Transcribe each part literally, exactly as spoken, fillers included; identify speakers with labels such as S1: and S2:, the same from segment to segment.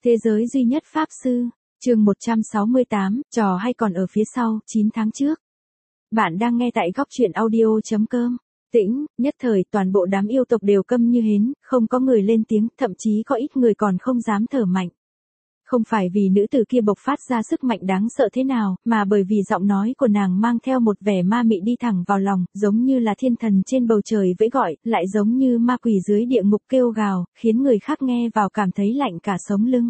S1: Thế giới duy nhất Pháp Sư, chương một trăm sáu mươi tám, trò hay còn ở phía sau, chín tháng trước. Bạn đang nghe tại góc truyện audio.com. Tĩnh, nhất thời toàn bộ đám yêu tộc đều câm như hến, không có người lên tiếng, thậm chí có ít người còn không dám thở mạnh. Không phải vì nữ tử kia bộc phát ra sức mạnh đáng sợ thế nào, mà bởi vì giọng nói của nàng mang theo một vẻ ma mị đi thẳng vào lòng, giống như là thiên thần trên bầu trời vẫy gọi, lại giống như ma quỷ dưới địa ngục kêu gào, khiến người khác nghe vào cảm thấy lạnh cả sống lưng.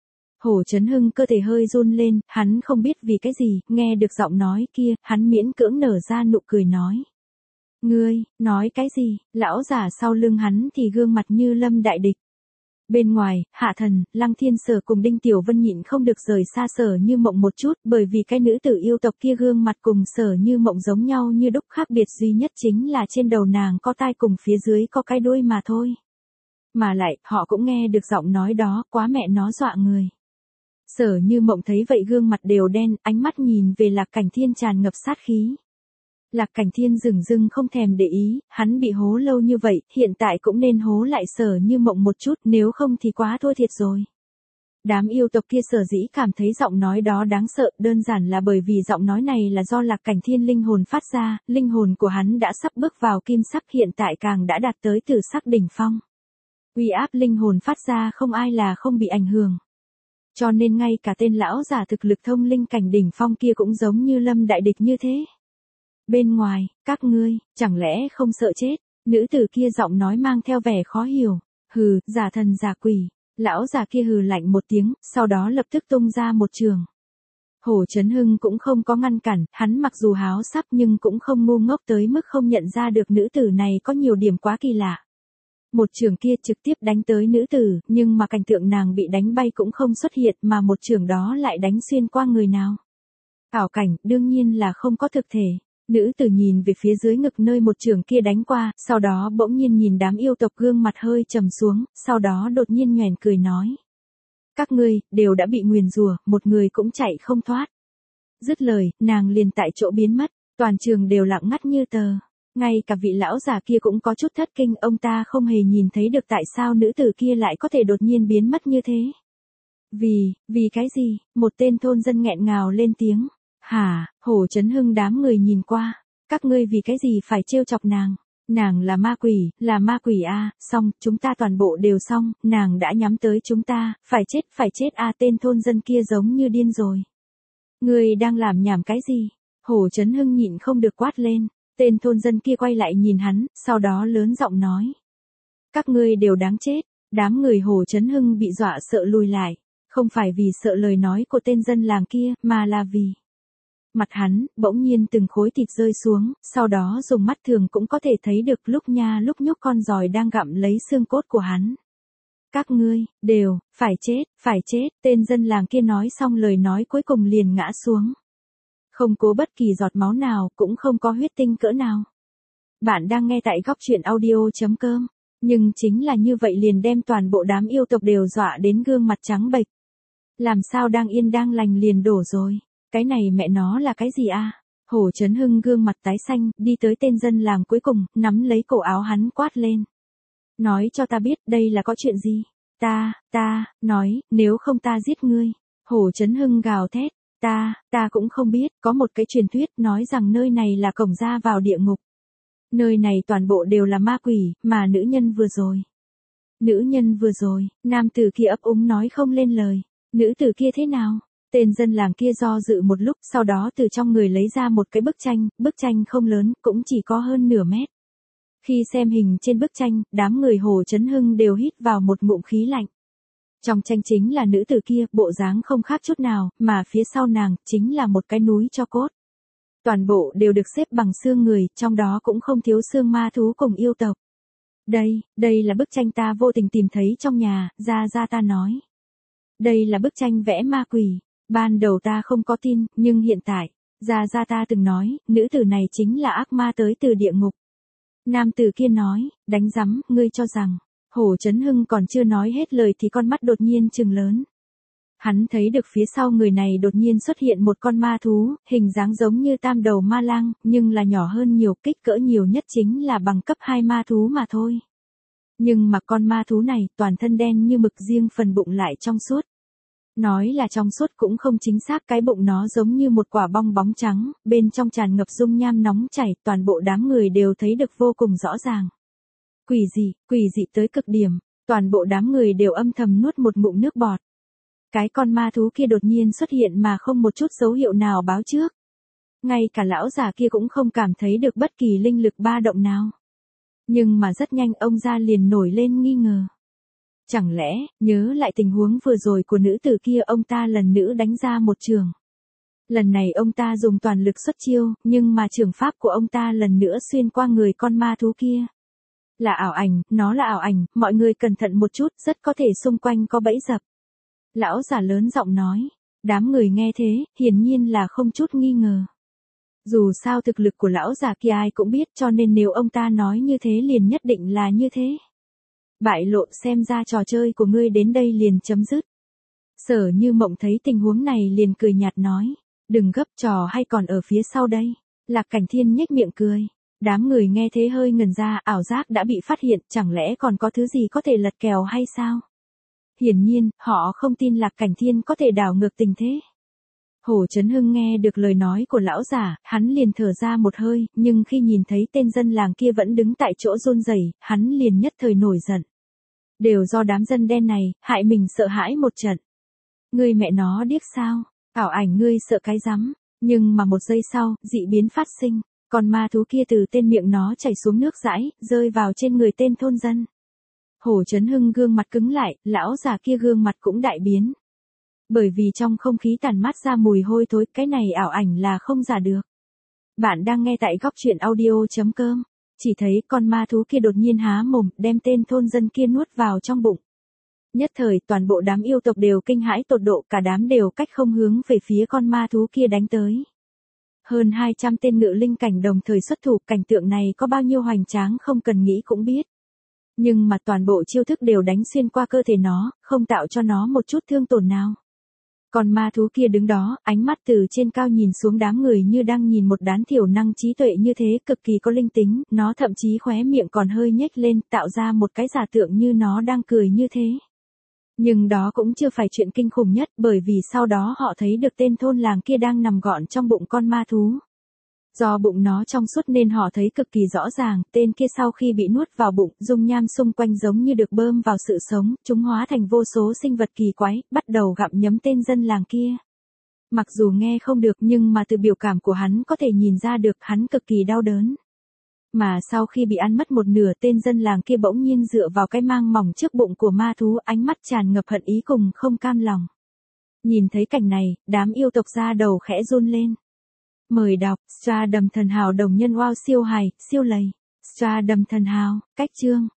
S1: Hổ Chấn Hưng cơ thể hơi run lên, hắn không biết vì cái gì, nghe được giọng nói kia, hắn miễn cưỡng nở ra nụ cười nói. Ngươi, nói cái gì, lão giả sau lưng hắn thì gương mặt như lâm đại địch. Bên ngoài, Hạ Thần, Lăng Thiên Sở cùng Đinh Tiểu Vân nhịn không được rời xa Sở Như Mộng một chút, bởi vì cái nữ tử yêu tộc kia gương mặt cùng Sở Như Mộng giống nhau như đúc, khác biệt duy nhất chính là trên đầu nàng có tai cùng phía dưới có cái đuôi mà thôi. Mà lại, họ cũng nghe được giọng nói đó, quá mẹ nó dọa người. Sở Như Mộng thấy vậy gương mặt đều đen, ánh mắt nhìn về Lạc Cảnh Thiên tràn ngập sát khí. Lạc Cảnh Thiên dửng dưng không thèm để ý, hắn bị hố lâu như vậy, hiện tại cũng nên hố lại Sở Như Mộng một chút, nếu không thì quá thua thiệt rồi. Đám yêu tộc kia sở dĩ cảm thấy giọng nói đó đáng sợ, đơn giản là bởi vì giọng nói này là do Lạc Cảnh Thiên linh hồn phát ra, linh hồn của hắn đã sắp bước vào kim sắc, hiện tại càng đã đạt tới tử sắc đỉnh phong. Uy áp linh hồn phát ra không ai là không bị ảnh hưởng. Cho nên ngay cả tên lão giả thực lực thông linh cảnh đỉnh phong kia cũng giống như lâm đại địch như thế. Bên ngoài, các ngươi, chẳng lẽ không sợ chết? Nữ tử kia giọng nói mang theo vẻ khó hiểu. Hừ, giả thần giả quỷ. Lão già kia hừ lạnh một tiếng, sau đó lập tức tung ra một trường. Hổ Chấn Hưng cũng không có ngăn cản, hắn mặc dù háo sắc nhưng cũng không ngu ngốc tới mức không nhận ra được nữ tử này có nhiều điểm quá kỳ lạ. Một trường kia trực tiếp đánh tới nữ tử, nhưng mà cảnh tượng nàng bị đánh bay cũng không xuất hiện, mà một trường đó lại đánh xuyên qua người nào. Ảo cảnh, đương nhiên là không có thực thể. Nữ tử nhìn về phía dưới ngực nơi một trường kia đánh qua, sau đó bỗng nhiên nhìn đám yêu tộc gương mặt hơi trầm xuống, sau đó đột nhiên nhoẻn cười nói. Các ngươi, đều đã bị nguyền rủa, một người cũng chạy không thoát. Dứt lời, nàng liền tại chỗ biến mất, toàn trường đều lặng ngắt như tờ. Ngay cả vị lão già kia cũng có chút thất kinh, ông ta không hề nhìn thấy được tại sao nữ tử kia lại có thể đột nhiên biến mất như thế. Vì, vì cái gì, một tên thôn dân nghẹn ngào lên tiếng. Hả, Hổ Chấn Hưng đám người nhìn qua, các ngươi vì cái gì phải trêu chọc nàng, nàng là ma quỷ, là ma quỷ a, à, xong, chúng ta toàn bộ đều xong, nàng đã nhắm tới chúng ta, phải chết, phải chết a, à, tên thôn dân kia giống như điên rồi. Ngươi đang làm nhảm cái gì? Hổ Chấn Hưng nhịn không được quát lên, tên thôn dân kia quay lại nhìn hắn, sau đó lớn giọng nói. Các ngươi đều đáng chết, đám người Hổ Chấn Hưng bị dọa sợ lùi lại, không phải vì sợ lời nói của tên dân làng kia, mà là vì... Mặt hắn, bỗng nhiên từng khối thịt rơi xuống, sau đó dùng mắt thường cũng có thể thấy được lúc nha lúc nhúc con giòi đang gặm lấy xương cốt của hắn. Các ngươi, đều, phải chết, phải chết, tên dân làng kia nói xong lời nói cuối cùng liền ngã xuống. Không cố bất kỳ giọt máu nào, cũng không có huyết tinh cỡ nào. Bạn đang nghe tại góc truyện audio.com, nhưng chính là như vậy liền đem toàn bộ đám yêu tộc đều dọa đến gương mặt trắng bệch. Làm sao đang yên đang lành liền đổ rồi. Cái này mẹ nó là cái gì a? À? Hổ Chấn Hưng gương mặt tái xanh, đi tới tên dân làng cuối cùng, nắm lấy cổ áo hắn quát lên. Nói cho ta biết, đây là có chuyện gì? Ta, ta, nói, nếu không ta giết ngươi. Hổ Chấn Hưng gào thét, ta, ta cũng không biết, có một cái truyền thuyết nói rằng nơi này là cổng ra vào địa ngục. Nơi này toàn bộ đều là ma quỷ, mà nữ nhân vừa rồi. Nữ nhân vừa rồi, nam tử kia ấp úng nói không lên lời. Nữ tử kia thế nào? Tên dân làng kia do dự một lúc, sau đó từ trong người lấy ra một cái bức tranh, bức tranh không lớn, cũng chỉ có hơn nửa mét. Khi xem hình trên bức tranh, đám người Hổ Chấn Hưng đều hít vào một ngụm khí lạnh. Trong tranh chính là nữ tử kia, bộ dáng không khác chút nào, mà phía sau nàng, chính là một cái núi tro cốt. Toàn bộ đều được xếp bằng xương người, trong đó cũng không thiếu xương ma thú cùng yêu tộc. Đây, đây là bức tranh ta vô tình tìm thấy trong nhà, Gia Gia ta nói. Đây là bức tranh vẽ ma quỷ. Ban đầu ta không có tin, nhưng hiện tại, Gia Gia ta từng nói, nữ tử này chính là ác ma tới từ địa ngục. Nam tử kia nói, đánh rắm, ngươi cho rằng, Hổ Chấn Hưng còn chưa nói hết lời thì con mắt đột nhiên trừng lớn. Hắn thấy được phía sau người này đột nhiên xuất hiện một con ma thú, hình dáng giống như tam đầu ma lang, nhưng là nhỏ hơn nhiều, kích cỡ nhiều nhất chính là bằng cấp hai ma thú mà thôi. Nhưng mà con ma thú này toàn thân đen như mực, riêng phần bụng lại trong suốt. Nói là trong suốt cũng không chính xác, cái bụng nó giống như một quả bong bóng trắng, bên trong tràn ngập dung nham nóng chảy, toàn bộ đám người đều thấy được vô cùng rõ ràng. Quỷ dị, quỷ dị tới cực điểm, toàn bộ đám người đều âm thầm nuốt một ngụm nước bọt. Cái con ma thú kia đột nhiên xuất hiện mà không một chút dấu hiệu nào báo trước. Ngay cả lão già kia cũng không cảm thấy được bất kỳ linh lực ba động nào. Nhưng mà rất nhanh ông ra liền nổi lên nghi ngờ. Chẳng lẽ, nhớ lại tình huống vừa rồi của nữ tử kia, ông ta lần nữa đánh ra một trường. Lần này ông ta dùng toàn lực xuất chiêu, nhưng mà trường pháp của ông ta lần nữa xuyên qua người con ma thú kia. Là ảo ảnh, nó là ảo ảnh, mọi người cẩn thận một chút, rất có thể xung quanh có bẫy dập. Lão già lớn giọng nói, đám người nghe thế, hiển nhiên là không chút nghi ngờ. Dù sao thực lực của lão già kia ai cũng biết, cho nên nếu ông ta nói như thế liền nhất định là như thế. Bại lộ, xem ra trò chơi của ngươi đến đây liền chấm dứt. Sở Như Mộng thấy tình huống này liền cười nhạt nói, đừng gấp, trò hay còn ở phía sau đây. Lạc Cảnh Thiên nhếch miệng cười. Đám người nghe thế hơi ngẩn ra, ảo giác đã bị phát hiện, chẳng lẽ còn có thứ gì có thể lật kèo hay sao? Hiển nhiên, họ không tin Lạc Cảnh Thiên có thể đảo ngược tình thế. Hồ Chấn Hưng nghe được lời nói của lão giả, hắn liền thở ra một hơi, nhưng khi nhìn thấy tên dân làng kia vẫn đứng tại chỗ run rẩy, hắn liền nhất thời nổi giận. Đều do đám dân đen này, hại mình sợ hãi một trận. Ngươi mẹ nó điếc sao? Ảo ảnh ngươi sợ cái rắm. Nhưng mà một giây sau, dị biến phát sinh. Con ma thú kia từ tên miệng nó chảy xuống nước dãi, rơi vào trên người tên thôn dân. Hồ Chấn Hưng gương mặt cứng lại, lão già kia gương mặt cũng đại biến. Bởi vì trong không khí tản mát ra mùi hôi thối, cái này ảo ảnh là không giả được. Bạn đang nghe tại góc truyện audio chấm com. Chỉ thấy con ma thú kia đột nhiên há mồm, đem tên thôn dân kia nuốt vào trong bụng. Nhất thời toàn bộ đám yêu tộc đều kinh hãi tột độ, cả đám đều cách không hướng về phía con ma thú kia đánh tới. Hơn hai trăm tên ngự linh cảnh đồng thời xuất thủ, cảnh tượng này có bao nhiêu hoành tráng không cần nghĩ cũng biết. Nhưng mà toàn bộ chiêu thức đều đánh xuyên qua cơ thể nó, không tạo cho nó một chút thương tổn nào. Còn ma thú kia đứng đó, ánh mắt từ trên cao nhìn xuống đám người như đang nhìn một đám thiểu năng trí tuệ như thế, cực kỳ có linh tính, nó thậm chí khóe miệng còn hơi nhếch lên, tạo ra một cái giả tượng như nó đang cười như thế. Nhưng đó cũng chưa phải chuyện kinh khủng nhất, bởi vì sau đó họ thấy được tên thôn làng kia đang nằm gọn trong bụng con ma thú. Do bụng nó trong suốt nên họ thấy cực kỳ rõ ràng, tên kia sau khi bị nuốt vào bụng, dung nham xung quanh giống như được bơm vào sự sống, chúng hóa thành vô số sinh vật kỳ quái, bắt đầu gặm nhấm tên dân làng kia. Mặc dù nghe không được nhưng mà từ biểu cảm của hắn có thể nhìn ra được hắn cực kỳ đau đớn. Mà sau khi bị ăn mất một nửa, tên dân làng kia bỗng nhiên dựa vào cái mang mỏng trước bụng của ma thú, ánh mắt tràn ngập hận ý cùng không cam lòng. Nhìn thấy cảnh này, đám yêu tộc ra đầu khẽ run lên. Mời đọc, Stra Đầm Thần Hào đồng nhân wow siêu hài, siêu lầy. Stra Đầm Thần Hào, cách chương.